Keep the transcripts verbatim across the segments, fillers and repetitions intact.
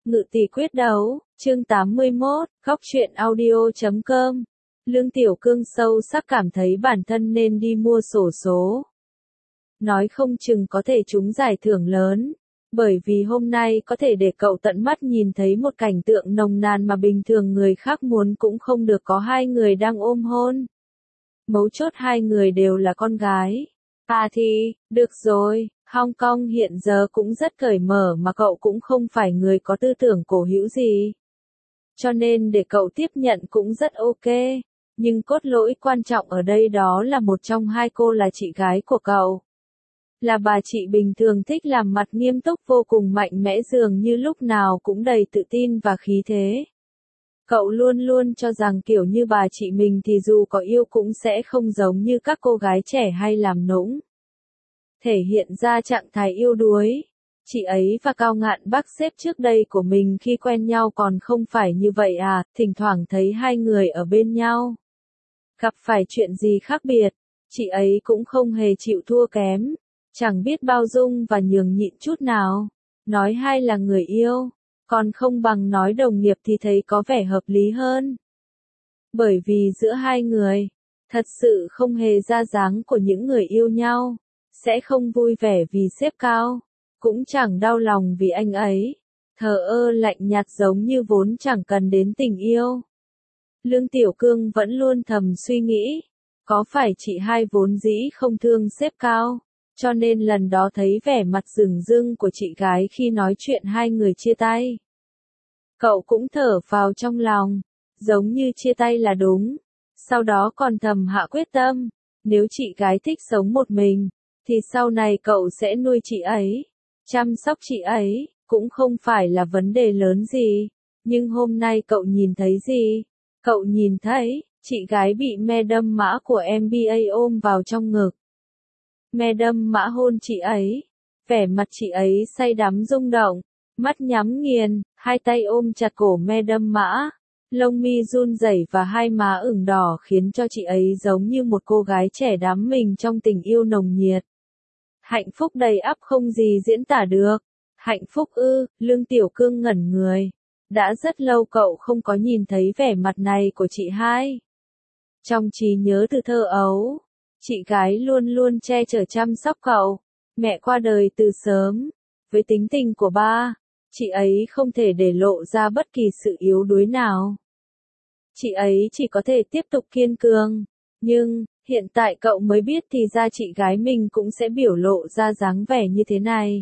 Ngự tỷ quyết đấu, chương tám mươi mốt, góc truyện audio chấm com. Lương Tiểu Cương sâu sắc cảm thấy bản thân nên đi mua xổ số. Nói không chừng có thể trúng giải thưởng lớn, bởi vì hôm nay có thể để cậu tận mắt nhìn thấy một cảnh tượng nồng nàn mà bình thường người khác muốn cũng không được, có hai người đang ôm hôn. Mấu chốt hai người đều là con gái. À thì, được rồi, Hong Kong hiện giờ cũng rất cởi mở mà cậu cũng không phải người có tư tưởng cổ hữu gì. Cho nên để cậu tiếp nhận cũng rất ok. Nhưng cốt lõi quan trọng ở đây đó là một trong hai cô là chị gái của cậu. Là bà chị bình thường thích làm mặt nghiêm túc vô cùng mạnh mẽ, dường như lúc nào cũng đầy tự tin và khí thế. Cậu luôn luôn cho rằng kiểu như bà chị mình thì dù có yêu cũng sẽ không giống như các cô gái trẻ hay làm nũng. Thể hiện ra trạng thái yêu đuối. Chị ấy và Cao Ngạn bác xếp trước đây của mình khi quen nhau còn không phải như vậy à, thỉnh thoảng thấy hai người ở bên nhau. Gặp phải chuyện gì khác biệt, chị ấy cũng không hề chịu thua kém, chẳng biết bao dung và nhường nhịn chút nào. Nói hai là người yêu, còn không bằng nói đồng nghiệp thì thấy có vẻ hợp lý hơn. Bởi vì giữa hai người, thật sự không hề ra dáng của những người yêu nhau, sẽ không vui vẻ vì sếp Cao, cũng chẳng đau lòng vì anh ấy, thờ ơ lạnh nhạt giống như vốn chẳng cần đến tình yêu. Lương Tiểu Cương vẫn luôn thầm suy nghĩ, có phải chị hai vốn dĩ không thương sếp Cao, cho nên lần đó thấy vẻ mặt rừng rưng của chị gái khi nói chuyện hai người chia tay. Cậu cũng thở phào trong lòng, giống như chia tay là đúng, sau đó còn thầm hạ quyết tâm, nếu chị gái thích sống một mình, thì sau này cậu sẽ nuôi chị ấy, chăm sóc chị ấy, cũng không phải là vấn đề lớn gì. Nhưng hôm nay cậu nhìn thấy gì? Cậu nhìn thấy, chị gái bị Madam Mã của em bê a ôm vào trong ngực. Madam Mã hôn chị ấy, vẻ mặt chị ấy say đắm rung động, mắt nhắm nghiền, hai tay ôm chặt cổ Madam Mã, lông mi run rẩy và hai má ửng đỏ khiến cho chị ấy giống như một cô gái trẻ đắm mình trong tình yêu nồng nhiệt. Hạnh phúc đầy ắp không gì diễn tả được. Hạnh phúc ư? Lương Tiểu Cương ngẩn người. Đã rất lâu cậu không có nhìn thấy vẻ mặt này của chị hai. Trong trí nhớ từ thơ ấu, chị gái luôn luôn che chở chăm sóc cậu. Mẹ qua đời từ sớm. Với tính tình của ba, chị ấy không thể để lộ ra bất kỳ sự yếu đuối nào. Chị ấy chỉ có thể tiếp tục kiên cường. Nhưng, hiện tại cậu mới biết thì ra chị gái mình cũng sẽ biểu lộ ra dáng vẻ như thế này.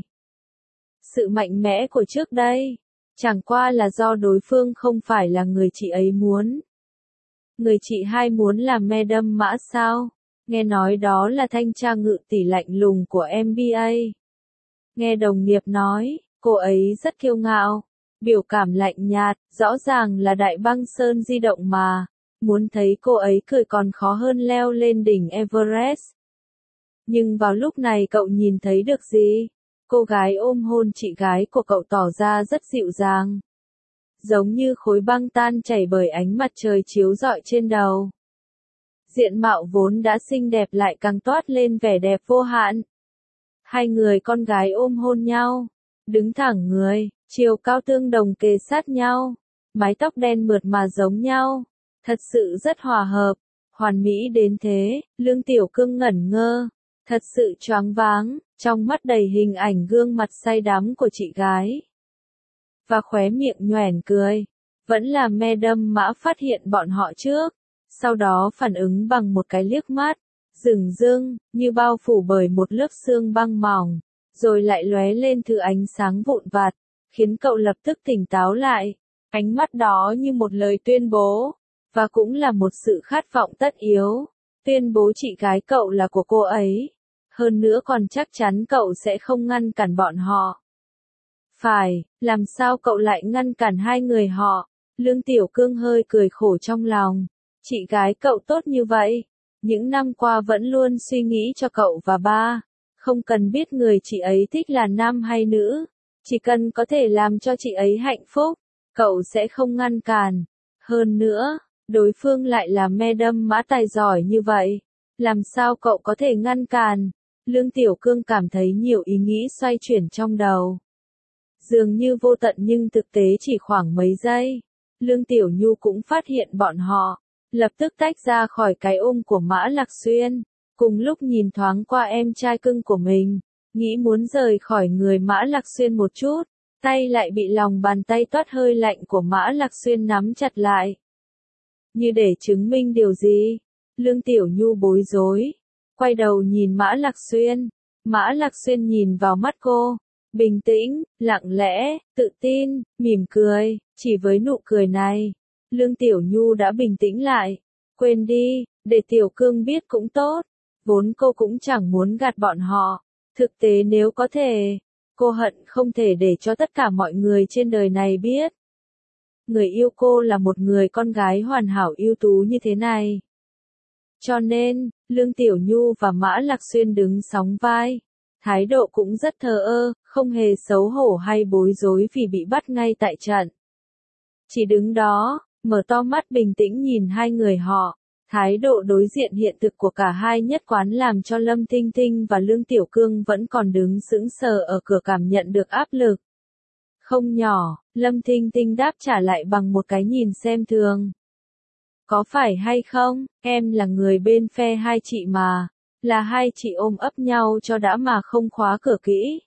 Sự mạnh mẽ của trước đây, chẳng qua là do đối phương không phải là người chị ấy muốn. Người chị hai muốn là Madam Mã sao? Nghe nói đó là thanh tra ngự tỷ lạnh lùng của em bê a. Nghe đồng nghiệp nói, cô ấy rất kiêu ngạo, biểu cảm lạnh nhạt, rõ ràng là đại băng sơn di động mà. Muốn thấy cô ấy cười còn khó hơn leo lên đỉnh Everest. Nhưng vào lúc này cậu nhìn thấy được gì? Cô gái ôm hôn chị gái của cậu tỏ ra rất dịu dàng. Giống như khối băng tan chảy bởi ánh mặt trời chiếu rọi trên đầu. Diện mạo vốn đã xinh đẹp lại càng toát lên vẻ đẹp vô hạn. Hai người con gái ôm hôn nhau, đứng thẳng người, chiều cao tương đồng kề sát nhau, mái tóc đen mượt mà giống nhau. Thật sự rất hòa hợp, hoàn mỹ đến thế. Lương Tiểu Cương ngẩn ngơ, thật sự choáng váng, trong mắt đầy hình ảnh gương mặt say đắm của chị gái. Và khóe miệng nhoẻn cười, vẫn là Madam Mã phát hiện bọn họ trước, sau đó phản ứng bằng một cái liếc mắt, rừng rưng, như bao phủ bởi một lớp sương băng mỏng, rồi lại lóe lên thứ ánh sáng vụn vặt, khiến cậu lập tức tỉnh táo lại. Ánh mắt đó như một lời tuyên bố. Và cũng là một sự khát vọng tất yếu, tuyên bố chị gái cậu là của cô ấy. Hơn nữa còn chắc chắn cậu sẽ không ngăn cản bọn họ. Phải, làm sao cậu lại ngăn cản hai người họ? Lương Tiểu Cương hơi cười khổ trong lòng. Chị gái cậu tốt như vậy, những năm qua vẫn luôn suy nghĩ cho cậu và ba. Không cần biết người chị ấy thích là nam hay nữ, chỉ cần có thể làm cho chị ấy hạnh phúc, cậu sẽ không ngăn cản. Hơn nữa, đối phương lại là Madam Mã tài giỏi như vậy, làm sao cậu có thể ngăn cản? Lương Tiểu Cương cảm thấy nhiều ý nghĩ xoay chuyển trong đầu. Dường như vô tận nhưng thực tế chỉ khoảng mấy giây. Lương Tiểu Nhu cũng phát hiện bọn họ, lập tức tách ra khỏi cái ôm của Mã Lạc Xuyên, cùng lúc nhìn thoáng qua em trai cưng của mình, nghĩ muốn rời khỏi người Mã Lạc Xuyên một chút, tay lại bị lòng bàn tay toát hơi lạnh của Mã Lạc Xuyên nắm chặt lại. Như để chứng minh điều gì? Lương Tiểu Nhu bối rối, quay đầu nhìn Mã Lạc Xuyên, Mã Lạc Xuyên nhìn vào mắt cô, bình tĩnh, lặng lẽ, tự tin, mỉm cười, chỉ với nụ cười này, Lương Tiểu Nhu đã bình tĩnh lại, quên đi, để Tiểu Cương biết cũng tốt, vốn cô cũng chẳng muốn gạt bọn họ, thực tế nếu có thể, cô hận không thể để cho tất cả mọi người trên đời này biết. Người yêu cô là một người con gái hoàn hảo ưu tú như thế này. Cho nên, Lương Tiểu Nhu và Mã Lạc Xuyên đứng sóng vai, thái độ cũng rất thờ ơ, không hề xấu hổ hay bối rối vì bị bắt ngay tại trận. Chỉ đứng đó, mở to mắt bình tĩnh nhìn hai người họ, thái độ đối diện hiện thực của cả hai nhất quán làm cho Lâm Thinh Thinh và Lương Tiểu Cương vẫn còn đứng sững sờ ở cửa cảm nhận được áp lực. Không nhỏ, Lâm Thinh Thinh đáp trả lại bằng một cái nhìn xem thường. Có phải hay không, em là người bên phe hai chị mà, là hai chị ôm ấp nhau cho đã mà không khóa cửa kỹ.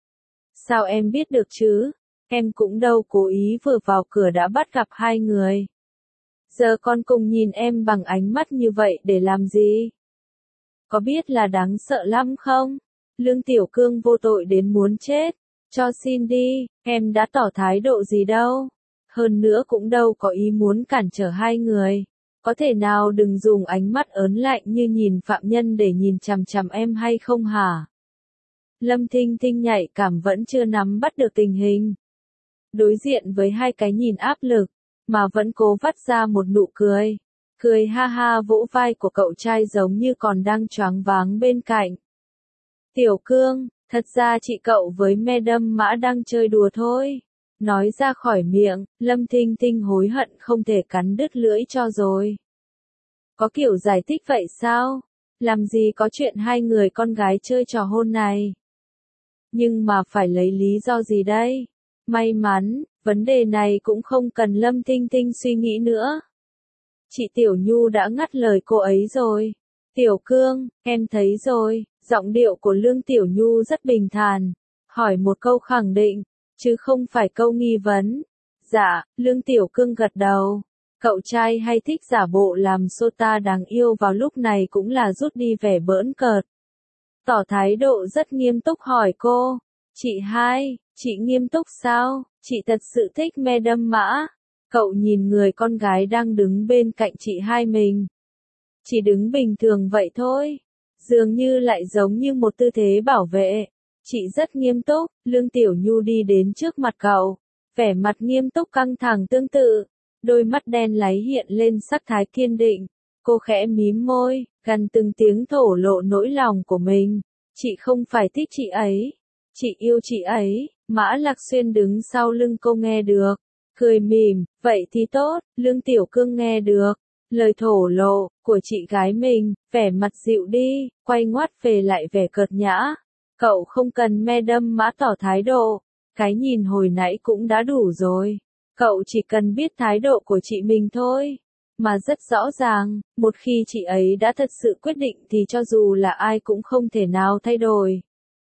Sao em biết được chứ, em cũng đâu cố ý vừa vào cửa đã bắt gặp hai người. Giờ con cùng nhìn em bằng ánh mắt như vậy để làm gì? Có biết là đáng sợ lắm không? Lương Tiểu Cương vô tội đến muốn chết. Cho xin đi, em đã tỏ thái độ gì đâu. Hơn nữa cũng đâu có ý muốn cản trở hai người. Có thể nào đừng dùng ánh mắt ớn lạnh như nhìn phạm nhân để nhìn chằm chằm em hay không hả? Lâm Thinh Thinh nhạy cảm vẫn chưa nắm bắt được tình hình. Đối diện với hai cái nhìn áp lực, mà vẫn cố vắt ra một nụ cười. Cười ha ha vỗ vai của cậu trai giống như còn đang choáng váng bên cạnh. Tiểu Cương, thật ra chị cậu với Madam Mã đang chơi đùa thôi. Nói ra khỏi miệng, Lâm Thinh Thinh hối hận không thể cắn đứt lưỡi cho rồi. Có kiểu giải thích vậy sao? Làm gì có chuyện hai người con gái chơi trò hôn này? Nhưng mà phải lấy lý do gì đây? May mắn, vấn đề này cũng không cần Lâm Thinh Thinh suy nghĩ nữa. Chị Tiểu Nhu đã ngắt lời cô ấy rồi. Tiểu Cương, em thấy rồi, giọng điệu của Lương Tiểu Nhu rất bình thản, hỏi một câu khẳng định, chứ không phải câu nghi vấn. Dạ, Lương Tiểu Cương gật đầu. Cậu trai hay thích giả bộ làm sota đáng yêu vào lúc này cũng là rút đi vẻ bỡn cợt. Tỏ thái độ rất nghiêm túc hỏi cô, chị hai, chị nghiêm túc sao, chị thật sự thích Madam Mã. Cậu nhìn người con gái đang đứng bên cạnh chị hai mình. Chỉ đứng bình thường vậy thôi, dường như lại giống như một tư thế bảo vệ. Chị rất nghiêm túc, Lương Tiểu Nhu đi đến trước mặt cậu, vẻ mặt nghiêm túc căng thẳng tương tự, đôi mắt đen láy hiện lên sắc thái kiên định. Cô khẽ mím môi, gần từng tiếng thổ lộ nỗi lòng của mình. Chị không phải thích chị ấy, chị yêu chị ấy. Mã Lạc Xuyên đứng sau lưng cô nghe được, cười mỉm, vậy thì tốt. Lương Tiểu Cương nghe được lời thổ lộ của chị gái mình, vẻ mặt dịu đi, quay ngoắt về lại vẻ cợt nhã. Cậu không cần Madam Mã tỏ thái độ, cái nhìn hồi nãy cũng đã đủ rồi. Cậu chỉ cần biết thái độ của chị mình thôi. Mà rất rõ ràng, một khi chị ấy đã thật sự quyết định thì cho dù là ai cũng không thể nào thay đổi.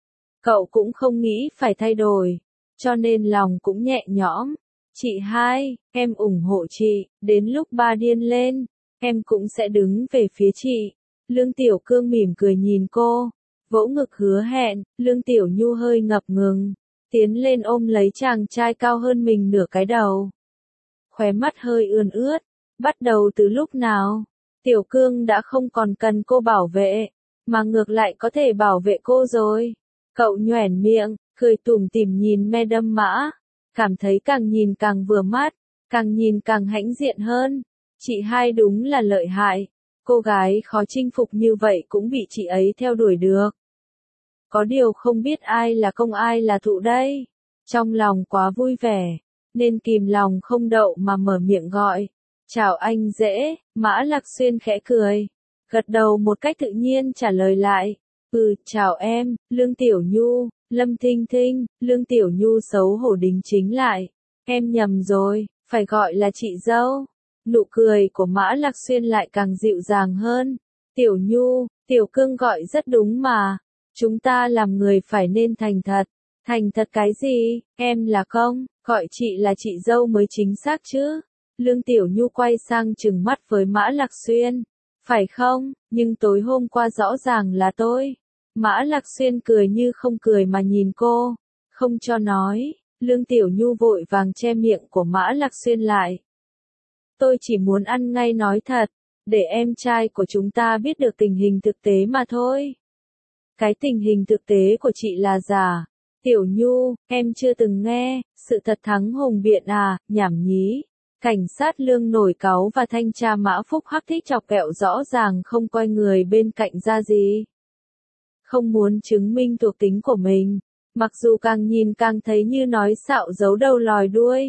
Cậu cũng không nghĩ phải thay đổi, cho nên lòng cũng nhẹ nhõm. Chị hai, em ủng hộ chị, đến lúc ba điên lên, em cũng sẽ đứng về phía chị. Lương Tiểu Cương mỉm cười nhìn cô, vỗ ngực hứa hẹn. Lương Tiểu Nhu hơi ngập ngừng, tiến lên ôm lấy chàng trai cao hơn mình nửa cái đầu. Khóe mắt hơi ươn ướt, bắt đầu từ lúc nào, Tiểu Cương đã không còn cần cô bảo vệ, mà ngược lại có thể bảo vệ cô rồi. Cậu nhoẻn miệng, cười tủm tỉm nhìn Madam Mã, cảm thấy càng nhìn càng vừa mắt, càng nhìn càng hãnh diện hơn. Chị hai đúng là lợi hại, cô gái khó chinh phục như vậy cũng bị chị ấy theo đuổi được. Có điều không biết ai là công ai là thụ đây. Trong lòng quá vui vẻ, nên kìm lòng không đậu mà mở miệng gọi. Chào anh dễ. Mã Lạc Xuyên khẽ cười, gật đầu một cách tự nhiên trả lời lại. Ừ, chào em, Lương Tiểu Nhu, Lâm Thinh Thinh, Lương Tiểu Nhu xấu hổ đính chính lại. Em nhầm rồi, phải gọi là chị dâu. Nụ cười của Mã Lạc Xuyên lại càng dịu dàng hơn. Tiểu Nhu, Tiểu Cương gọi rất đúng mà. Chúng ta làm người phải nên thành thật. Thành thật cái gì, em là công, gọi chị là chị dâu mới chính xác chứ. Lương Tiểu Nhu quay sang trừng mắt với Mã Lạc Xuyên. Phải không, nhưng tối hôm qua rõ ràng là tôi. Mã Lạc Xuyên cười như không cười mà nhìn cô, không cho nói. Lương Tiểu Nhu vội vàng che miệng của Mã Lạc Xuyên lại. Tôi chỉ muốn ăn ngay nói thật, để em trai của chúng ta biết được tình hình thực tế mà thôi. Cái tình hình thực tế của chị là giả. Tiểu Nhu, em chưa từng nghe, sự thật thắng hùng biện à, nhảm nhí. Cảnh sát Lương nổi cáu và thanh tra Mã Phúc Hắc thích chọc kẹo rõ ràng không coi người bên cạnh ra gì. Không muốn chứng minh thuộc tính của mình, mặc dù càng nhìn càng thấy như nói xạo giấu đầu lòi đuôi.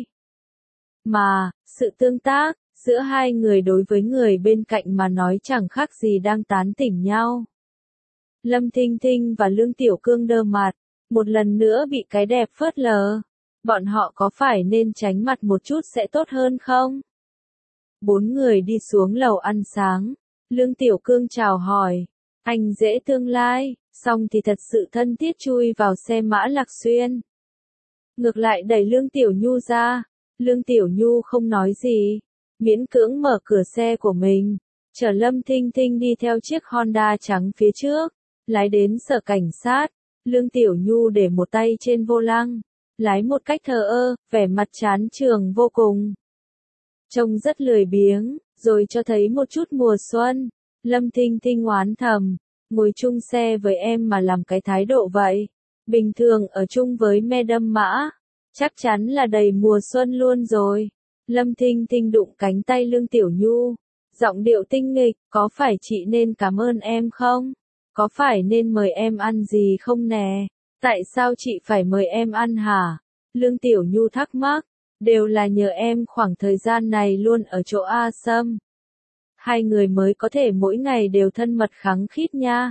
Mà, sự tương tác giữa hai người đối với người bên cạnh mà nói chẳng khác gì đang tán tỉnh nhau. Lâm Thinh Thinh và Lương Tiểu Cương đơ mặt, một lần nữa bị cái đẹp phớt lờ. Bọn họ có phải nên tránh mặt một chút sẽ tốt hơn không? Bốn người đi xuống lầu ăn sáng. Lương Tiểu Cương chào hỏi. Anh dễ tương lai, xong thì thật sự thân thiết chui vào xe Mã Lạc Xuyên. Ngược lại đẩy Lương Tiểu Nhu ra. Lương Tiểu Nhu không nói gì, miễn cưỡng mở cửa xe của mình, chở Lâm Thinh Thinh đi theo chiếc Honda trắng phía trước, lái đến sở cảnh sát. Lương Tiểu Nhu để một tay trên vô lăng, lái một cách thờ ơ, vẻ mặt chán chường vô cùng. Trông rất lười biếng, rồi cho thấy một chút mùa xuân. Lâm Thinh Thinh oán thầm, ngồi chung xe với em mà làm cái thái độ vậy. Bình thường ở chung với Madam Mã, chắc chắn là đầy mùa xuân luôn rồi. Lâm Thinh Thinh đụng cánh tay Lương Tiểu Nhu, giọng điệu tinh nghịch, có phải chị nên cảm ơn em không? Có phải nên mời em ăn gì không nè? Tại sao chị phải mời em ăn hả? Lương Tiểu Nhu thắc mắc, đều là nhờ em khoảng thời gian này luôn ở chỗ A Sâm. Hai người mới có thể mỗi ngày đều thân mật khăng khít nha.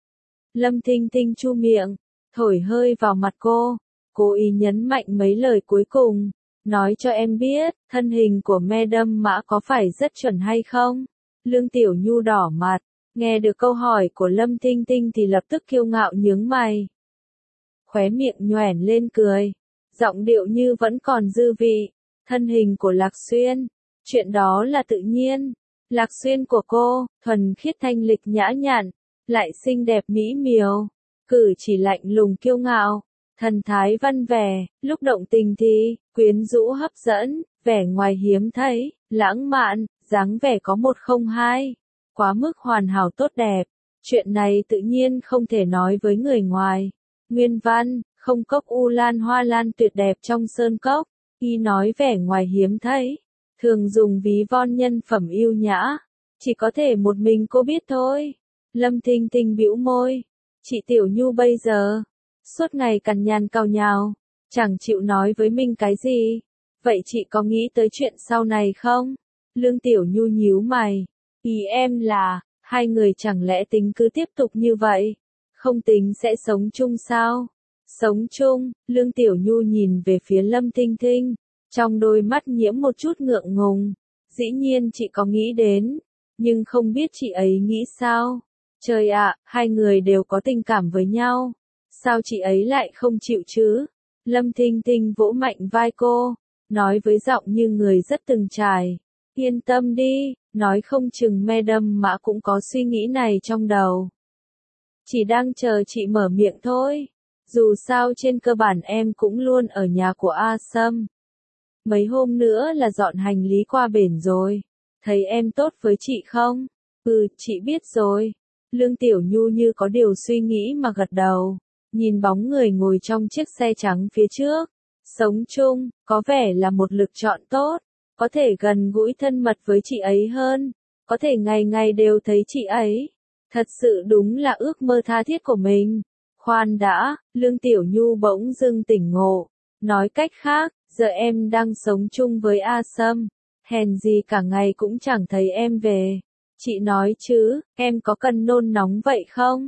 Lâm Thinh Thinh chu miệng, thổi hơi vào mặt cô, cố ý nhấn mạnh mấy lời cuối cùng. Nói cho em biết, thân hình của Madam Mã có phải rất chuẩn hay không? Lương Tiểu Nhu đỏ mặt, nghe được câu hỏi của Lâm Thinh Thinh thì lập tức kiêu ngạo nhướng mày. Khóe miệng nhoẻn lên cười, giọng điệu như vẫn còn dư vị. Thân hình của Lạc Xuyên, chuyện đó là tự nhiên. Lạc Xuyên của cô, thuần khiết thanh lịch nhã nhặn, lại xinh đẹp mỹ miều, cử chỉ lạnh lùng kiêu ngạo, thần thái văn vẻ, lúc động tình thì quyến rũ hấp dẫn, vẻ ngoài hiếm thấy, lãng mạn, dáng vẻ có một không hai, quá mức hoàn hảo tốt đẹp. Chuyện này tự nhiên không thể nói với người ngoài. Nguyên văn, không cốc u lan hoa lan tuyệt đẹp trong sơn cốc, y nói vẻ ngoài hiếm thấy, thường dùng ví von nhân phẩm yêu nhã, chỉ có thể một mình cô biết thôi. Lâm Thinh Thinh bĩu môi, chị Tiểu Nhu bây giờ, suốt ngày cằn nhằn càu nhào, chẳng chịu nói với mình cái gì. Vậy chị có nghĩ tới chuyện sau này không? Lương Tiểu Nhu nhíu mày, ý em là, hai người chẳng lẽ tính cứ tiếp tục như vậy, không tính sẽ sống chung sao? Sống chung, Lương Tiểu Nhu nhìn về phía Lâm Thinh Thinh, trong đôi mắt nhiễm một chút ngượng ngùng. Dĩ nhiên chị có nghĩ đến, nhưng không biết chị ấy nghĩ sao? Trời ạ, hai người đều có tình cảm với nhau, sao chị ấy lại không chịu chứ? Lâm Thinh Thinh vỗ mạnh vai cô, nói với giọng như người rất từng trải. Yên tâm đi, nói không chừng Madam Mã cũng có suy nghĩ này trong đầu. Chỉ đang chờ chị mở miệng thôi. Dù sao trên cơ bản em cũng luôn ở nhà của A Sâm. Mấy hôm nữa là dọn hành lý qua bển rồi. Thấy em tốt với chị không? Ừ, chị biết rồi. Lương Tiểu Nhu như có điều suy nghĩ mà gật đầu. Nhìn bóng người ngồi trong chiếc xe trắng phía trước. Sống chung, có vẻ là một lựa chọn tốt. Có thể gần gũi thân mật với chị ấy hơn. Có thể ngày ngày đều thấy chị ấy. Thật sự đúng là ước mơ tha thiết của mình. Khoan đã, Lương Tiểu Nhu bỗng dưng tỉnh ngộ. Nói cách khác, giờ em đang sống chung với A Sâm. Hèn gì cả ngày cũng chẳng thấy em về. Chị nói chứ, em có cần nôn nóng vậy không?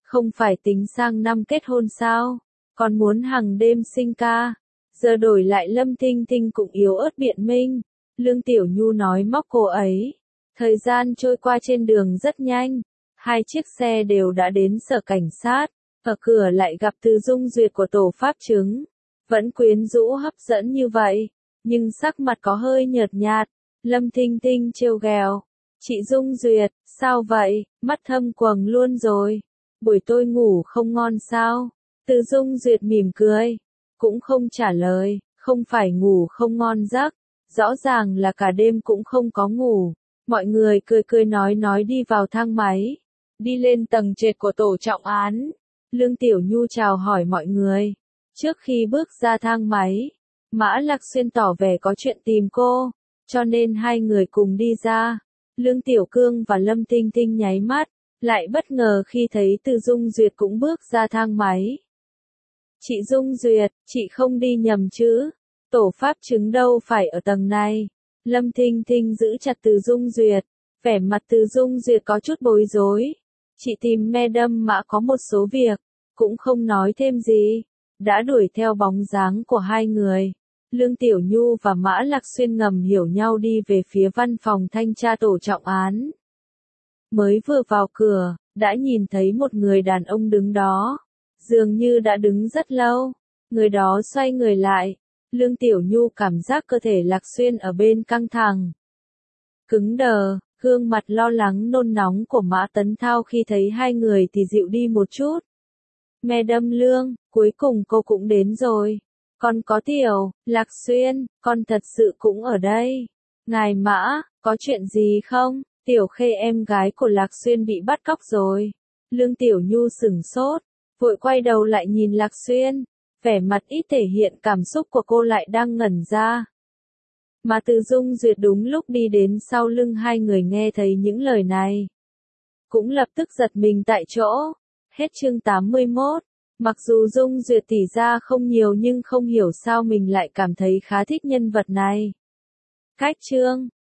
Không phải tính sang năm kết hôn sao? Còn muốn hàng đêm sinh ca. Giờ đổi lại Lâm Tinh Tinh cũng yếu ớt biện minh. Lương Tiểu Nhu nói móc cô ấy. Thời gian trôi qua trên đường rất nhanh. Hai chiếc xe đều đã đến sở cảnh sát. Ở cửa lại gặp Từ Dung Duyệt của tổ pháp chứng. Vẫn quyến rũ hấp dẫn như vậy. Nhưng sắc mặt có hơi nhợt nhạt. Lâm Tinh Tinh trêu ghẹo. Chị Dung Duyệt, sao vậy? Mắt thâm quầng luôn rồi. Buổi tôi ngủ không ngon sao? Từ Dung Duyệt mỉm cười. Cũng không trả lời. Không phải ngủ không ngon giấc. Rõ ràng là cả đêm cũng không có ngủ. Mọi người cười cười nói nói đi vào thang máy. Đi lên tầng trệt của tổ trọng án. Lương Tiểu Nhu chào hỏi mọi người. Trước khi bước ra thang máy, Mã Lạc Xuyên tỏ vẻ có chuyện tìm cô, cho nên hai người cùng đi ra. Lương Tiểu Cương và Lâm Tinh Tinh nháy mắt, lại bất ngờ khi thấy Từ Dung Duyệt cũng bước ra thang máy. Chị Dung Duyệt, chị không đi nhầm chứ? Tổ pháp chứng đâu phải ở tầng này. Lâm Tinh Tinh giữ chặt Từ Dung Duyệt, vẻ mặt Từ Dung Duyệt có chút bối rối. Chị tìm Madam Mã có một số việc, cũng không nói thêm gì. Đã đuổi theo bóng dáng của hai người. Lương Tiểu Nhu và Mã Lạc Xuyên ngầm hiểu nhau đi về phía văn phòng thanh tra tổ trọng án. Mới vừa vào cửa, đã nhìn thấy một người đàn ông đứng đó. Dường như đã đứng rất lâu. Người đó xoay người lại. Lương Tiểu Nhu cảm giác cơ thể Lạc Xuyên ở bên căng thẳng. Cứng đờ, gương mặt lo lắng nôn nóng của Mã Tấn Thao khi thấy hai người thì dịu đi một chút. Madam Lương, cuối cùng cô cũng đến rồi. Con có Tiểu, Lạc Xuyên, con thật sự cũng ở đây. Ngài Mã, có chuyện gì không? Tiểu Khê em gái của Lạc Xuyên bị bắt cóc rồi. Lương Tiểu Nhu sửng sốt, vội quay đầu lại nhìn Lạc Xuyên. Vẻ mặt ít thể hiện cảm xúc của cô lại đang ngẩn ra. Mà Từ Dung Duyệt đúng lúc đi đến sau lưng hai người nghe thấy những lời này. Cũng lập tức giật mình tại chỗ. Hết chương tám mươi mốt. Mặc dù Dung Duyệt tỉ ra không nhiều nhưng không hiểu sao mình lại cảm thấy khá thích nhân vật này. Cách chương